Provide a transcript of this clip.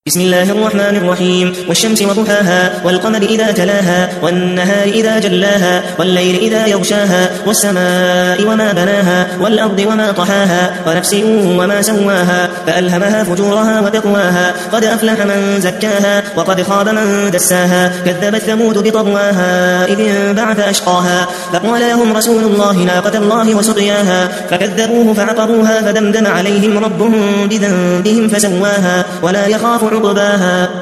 بسم الله الرحمن الرحيم. والشمس وضحاها والقمر إذا تلاها والنهار إذا جلاها والليل إذا يغشاها والسماء وما بناها والأرض وما طحاها ونفس وما سواها فألهمها فجورها وتقواها قد أفلح من زكاها وقد خاب من دساها كذبت ثمود بطغواها إذ انبعث أشقاها فقال لهم رسول الله ناقة الله وسقياها فكذبوه فعقروها فدمدم عليهم ربهم بذنبهم فسواها ولا يخاف عقباها.